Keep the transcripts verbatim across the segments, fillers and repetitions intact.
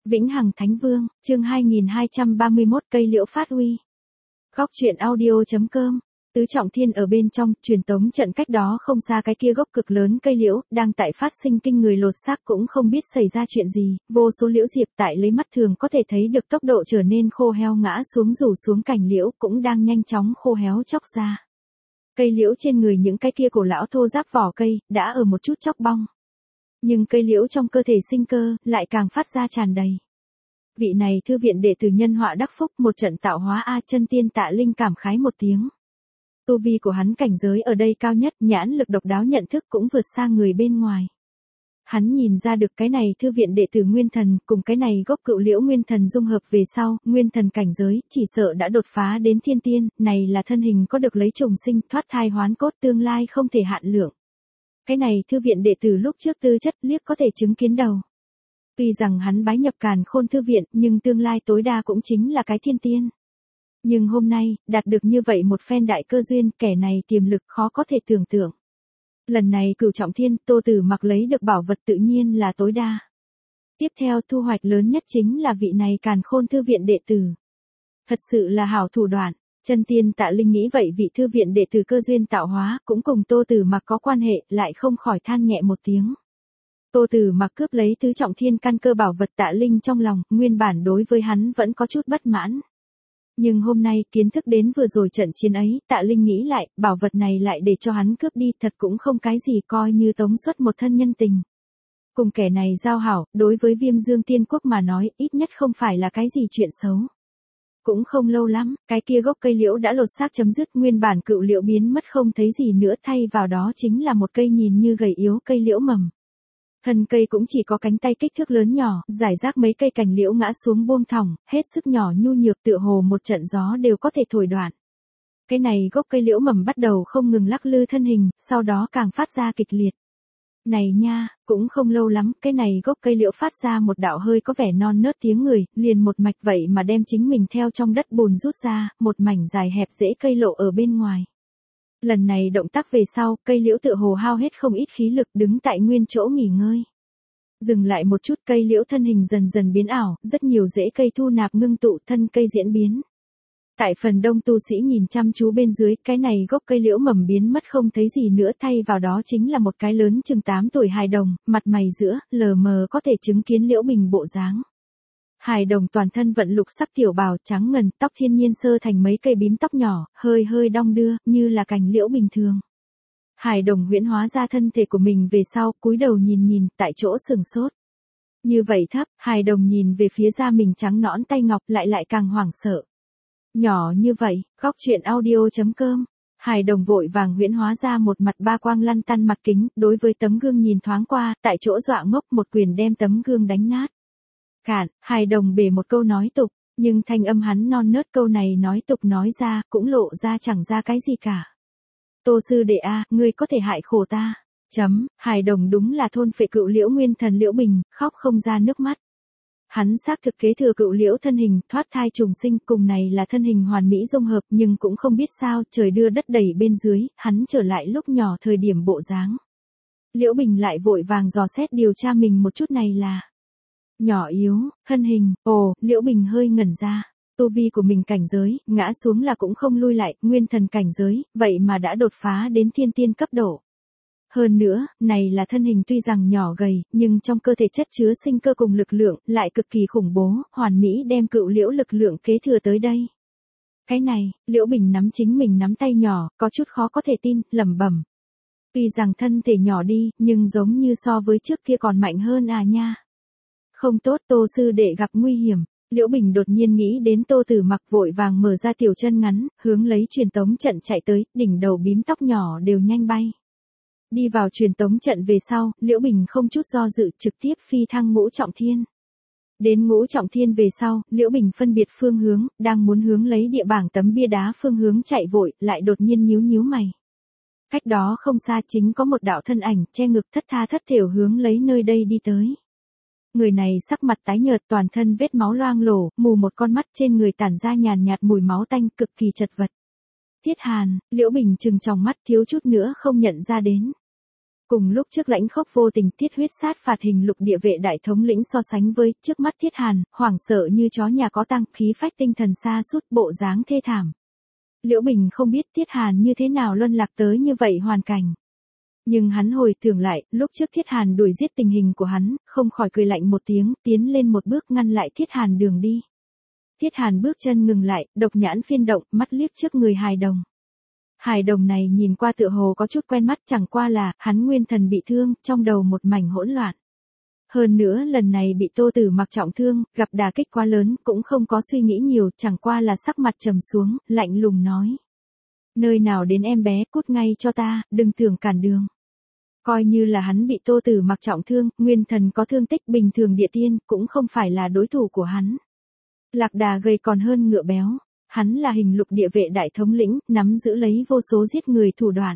Vĩnh Hằng Thánh Vương, chương hai nghìn hai trăm ba mươi mốt cây liễu phát uy. Góc truyện audio.com. Tứ Trọng Thiên ở bên trong, truyền tống trận cách đó không xa cái kia gốc cực lớn cây liễu, đang tại phát sinh kinh người lột xác cũng không biết xảy ra chuyện gì, vô số liễu diệp tại lấy mắt thường có thể thấy được tốc độ trở nên khô héo ngã xuống rủ xuống cành liễu cũng đang nhanh chóng khô héo chóc ra. Cây liễu trên người những cái kia cổ lão thô ráp vỏ cây, đã ở một chút chóc bong. Nhưng cây liễu trong cơ thể sinh cơ, lại càng phát ra tràn đầy. Vị này thư viện đệ tử nhân họa đắc phúc một trận tạo hóa A chân tiên Tạ Linh cảm khái một tiếng. Tu vi của hắn cảnh giới ở đây cao nhất, nhãn lực độc đáo nhận thức cũng vượt xa người bên ngoài. Hắn nhìn ra được cái này thư viện đệ tử nguyên thần, cùng cái này gốc cựu liễu nguyên thần dung hợp về sau, nguyên thần cảnh giới, chỉ sợ đã đột phá đến thiên tiên, này là thân hình có được lấy trùng sinh, thoát thai hoán cốt tương lai không thể hạn lượng. Cái này thư viện đệ tử lúc trước tư chất liếc có thể chứng kiến đầu. Tuy rằng hắn bái nhập Càn Khôn thư viện, nhưng tương lai tối đa cũng chính là cái thiên tiên. Nhưng hôm nay, đạt được như vậy một phen đại cơ duyên, kẻ này tiềm lực khó có thể tưởng tượng. Lần này Cửu Trọng Thiên, Tô Tử Mặc lấy được bảo vật tự nhiên là tối đa. Tiếp theo thu hoạch lớn nhất chính là vị này Càn Khôn thư viện đệ tử. Thật sự là hảo thủ đoạn. Chân tiên Tạ Linh nghĩ vậy vị thư viện đệ tử cơ duyên tạo hóa cũng cùng Tô Tử Mặc có quan hệ, lại không khỏi than nhẹ một tiếng. Tô Tử Mặc cướp lấy tứ trọng thiên căn cơ bảo vật Tạ Linh trong lòng, nguyên bản đối với hắn vẫn có chút bất mãn. Nhưng hôm nay kiến thức đến vừa rồi trận chiến ấy, Tạ Linh nghĩ lại, bảo vật này lại để cho hắn cướp đi thật cũng không cái gì coi như tống xuất một thân nhân tình. Cùng kẻ này giao hảo, đối với Viêm Dương Tiên Quốc mà nói, ít nhất không phải là cái gì chuyện xấu. Cũng không lâu lắm, cái kia gốc cây liễu đã lột xác chấm dứt, nguyên bản cựu liễu biến mất không thấy gì nữa, thay vào đó chính là một cây nhìn như gầy yếu cây liễu mầm. Thân cây cũng chỉ có cánh tay kích thước lớn nhỏ, rải rác mấy cây cành liễu ngã xuống buông thõng, hết sức nhỏ nhu nhược tựa hồ một trận gió đều có thể thổi đoạn. Cái này gốc cây liễu mầm bắt đầu không ngừng lắc lư thân hình, sau đó càng phát ra kịch liệt. Này nha, cũng không lâu lắm, cái này gốc cây liễu phát ra một đạo hơi có vẻ non nớt tiếng người, liền một mạch vậy mà đem chính mình theo trong đất bùn rút ra, một mảnh dài hẹp rễ cây lộ ở bên ngoài. Lần này động tác về sau, cây liễu tựa hồ hao hết không ít khí lực đứng tại nguyên chỗ nghỉ ngơi. Dừng lại một chút cây liễu thân hình dần dần biến ảo, rất nhiều rễ cây thu nạp ngưng tụ thân cây diễn biến. Tại phần đông tu sĩ nhìn chăm chú bên dưới, cái này gốc cây liễu mầm biến mất không thấy gì nữa, thay vào đó chính là một cái lớn chừng tám tuổi hài đồng, mặt mày giữa, lờ mờ có thể chứng kiến Liễu Bình bộ dáng. Hài đồng toàn thân vận lục sắc tiểu bào trắng ngần, tóc thiên nhiên sơ thành mấy cây bím tóc nhỏ, hơi hơi đong đưa, như là cành liễu bình thường. Hài đồng huyễn hóa ra thân thể của mình về sau, cúi đầu nhìn nhìn, tại chỗ sừng sốt. Như vậy thấp, hài đồng nhìn về phía da mình trắng nõn tay ngọc lại lại càng hoảng sợ. Nhỏ như vậy, góc truyện audio.com. Hài đồng vội vàng huyễn hóa ra một mặt ba quang lăn tăn mặt kính, đối với tấm gương nhìn thoáng qua, tại chỗ dọa ngốc một quyền đem tấm gương đánh nát. Cản, hài đồng bể một câu nói tục, nhưng thanh âm hắn non nớt câu này nói tục nói ra, cũng lộ ra chẳng ra cái gì cả. Tô sư đệ a, ngươi có thể hại khổ ta. Chấm, hài đồng đúng là thôn phệ cựu liễu nguyên thần Liễu Bình, khóc không ra nước mắt. Hắn xác thực kế thừa cựu liễu thân hình, thoát thai trùng sinh, cùng này là thân hình hoàn mỹ dung hợp, nhưng cũng không biết sao, trời đưa đất đẩy bên dưới, hắn trở lại lúc nhỏ thời điểm bộ dáng. Liễu Bình lại vội vàng dò xét điều tra mình một chút này là nhỏ yếu, thân hình, ồ, Liễu Bình hơi ngẩn ra. Tu vi của mình cảnh giới, ngã xuống là cũng không lui lại, nguyên thần cảnh giới, vậy mà đã đột phá đến thiên tiên cấp độ. Hơn nữa, này là thân hình tuy rằng nhỏ gầy, nhưng trong cơ thể chất chứa sinh cơ cùng lực lượng, lại cực kỳ khủng bố, hoàn mỹ đem cựu liễu lực lượng kế thừa tới đây. Cái này, Liễu Bình nắm chính mình nắm tay nhỏ, có chút khó có thể tin, lẩm bẩm. Tuy rằng thân thể nhỏ đi, nhưng giống như so với trước kia còn mạnh hơn à nha. Không tốt, Tô sư đệ gặp nguy hiểm. Liễu Bình đột nhiên nghĩ đến Tô Tử Mặc, vội vàng mở ra tiểu chân ngắn, hướng lấy truyền tống trận chạy tới, đỉnh đầu bím tóc nhỏ đều nhanh bay. Đi vào truyền tống trận về sau, Liễu Bình không chút do dự trực tiếp phi thăng ngũ trọng thiên. Đến ngũ trọng thiên về sau, Liễu Bình phân biệt phương hướng, đang muốn hướng lấy địa bảng tấm bia đá phương hướng chạy vội, lại đột nhiên nhíu nhíu mày. Cách đó không xa chính có một đạo thân ảnh, che ngực thất tha thất thểu hướng lấy nơi đây đi tới. Người này sắc mặt tái nhợt, toàn thân vết máu loang lổ, mù một con mắt, trên người tản ra nhàn nhạt mùi máu tanh, cực kỳ chật vật. Tiết Hàn, Liễu Bình trừng tròng mắt thiếu chút nữa không nhận ra đến. Cùng lúc trước lãnh khốc vô tình tiết huyết sát phạt hình lục địa vệ đại thống lĩnh so sánh với trước mắt Thiết Hàn, hoảng sợ như chó nhà có tăng, khí phách tinh thần sa sút, bộ dáng thê thảm. Liễu Bình không biết Thiết Hàn như thế nào luân lạc tới như vậy hoàn cảnh. Nhưng hắn hồi tưởng lại, lúc trước Thiết Hàn đuổi giết tình hình của hắn, không khỏi cười lạnh một tiếng, tiến lên một bước ngăn lại Thiết Hàn đường đi. Thiết Hàn bước chân ngừng lại, độc nhãn phiên động, mắt liếc trước người hài đồng. Hài đồng này nhìn qua tựa hồ có chút quen mắt, chẳng qua là, hắn nguyên thần bị thương, trong đầu một mảnh hỗn loạn. Hơn nữa lần này bị Tô Tử Mặc trọng thương, gặp đả kích quá lớn, cũng không có suy nghĩ nhiều, chẳng qua là sắc mặt trầm xuống, lạnh lùng nói. Nơi nào đến em bé, cút ngay cho ta, đừng tưởng cản đường. Coi như là hắn bị Tô Tử Mặc trọng thương, nguyên thần có thương tích, bình thường địa tiên, cũng không phải là đối thủ của hắn. Lạc Đà gầy còn hơn ngựa béo, hắn là hình lục địa vệ đại thống lĩnh, nắm giữ lấy vô số giết người thủ đoạn.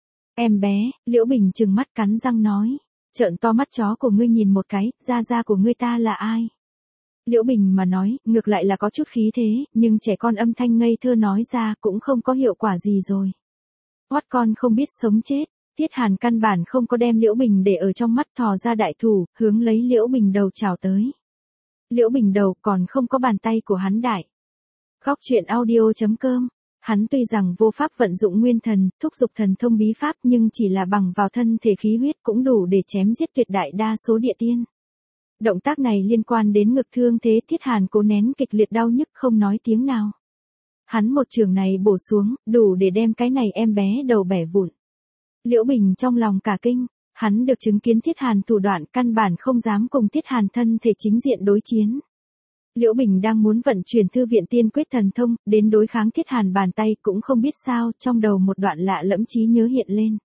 Em bé, Liễu Bình trừng mắt cắn răng nói, trợn to mắt chó của ngươi nhìn một cái, gia gia của ngươi ta là ai? Liễu Bình mà nói, ngược lại là có chút khí thế, nhưng trẻ con âm thanh ngây thơ nói ra cũng không có hiệu quả gì rồi. Hoắt con không biết sống chết, Thiết Hàn căn bản không có đem Liễu Bình để ở trong mắt, thò ra đại thủ, hướng lấy Liễu Bình đầu chào tới. Liễu Bình đầu còn không có bàn tay của hắn đại. Góc truyện audio chấm com. Hắn tuy rằng vô pháp vận dụng nguyên thần, thúc dục thần thông bí pháp, nhưng chỉ là bằng vào thân thể khí huyết cũng đủ để chém giết tuyệt đại đa số địa tiên. Động tác này liên quan đến ngực thương thế, Thiết Hàn cố nén kịch liệt đau nhức không nói tiếng nào. Hắn một trường này bổ xuống, đủ để đem cái này em bé đầu bẻ vụn. Liễu Bình trong lòng cả kinh, hắn được chứng kiến Thiết Hàn thủ đoạn, căn bản không dám cùng Thiết Hàn thân thể chính diện đối chiến. Liễu Bình đang muốn vận chuyển thư viện tiên quyết thần thông, đến đối kháng Thiết Hàn bàn tay, cũng không biết sao, trong đầu một đoạn lạ lẫm trí nhớ hiện lên.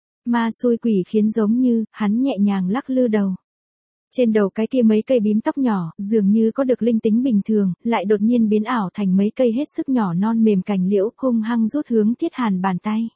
Ma xui quỷ khiến giống như, hắn nhẹ nhàng lắc lư đầu. Trên đầu cái kia mấy cây bím tóc nhỏ, dường như có được linh tính bình thường, lại đột nhiên biến ảo thành mấy cây hết sức nhỏ non mềm cành liễu, hung hăng rút hướng Thiết Hàn bàn tay.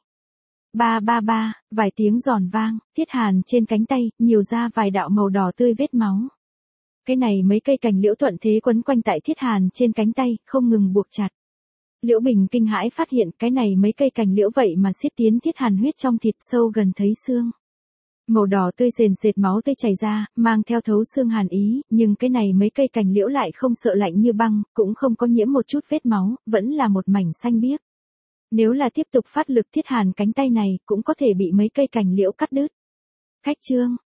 Ba ba ba, vài tiếng giòn vang, Thiết Hàn trên cánh tay, nhiều ra vài đạo màu đỏ tươi vết máu. Cái này mấy cây cành liễu thuận thế quấn quanh tại Thiết Hàn trên cánh tay, không ngừng buộc chặt. Liễu Bình kinh hãi phát hiện cái này mấy cây cành liễu vậy mà xiết tiến Thiết Hàn huyết trong thịt sâu gần thấy xương. Màu đỏ tươi sền sệt máu tươi chảy ra, mang theo thấu xương hàn ý, nhưng cái này mấy cây cành liễu lại không sợ lạnh như băng, cũng không có nhiễm một chút vết máu, vẫn là một mảnh xanh biếc. Nếu là tiếp tục phát lực Thiết Hàn cánh tay này, cũng có thể bị mấy cây cành liễu cắt đứt. Khách chương,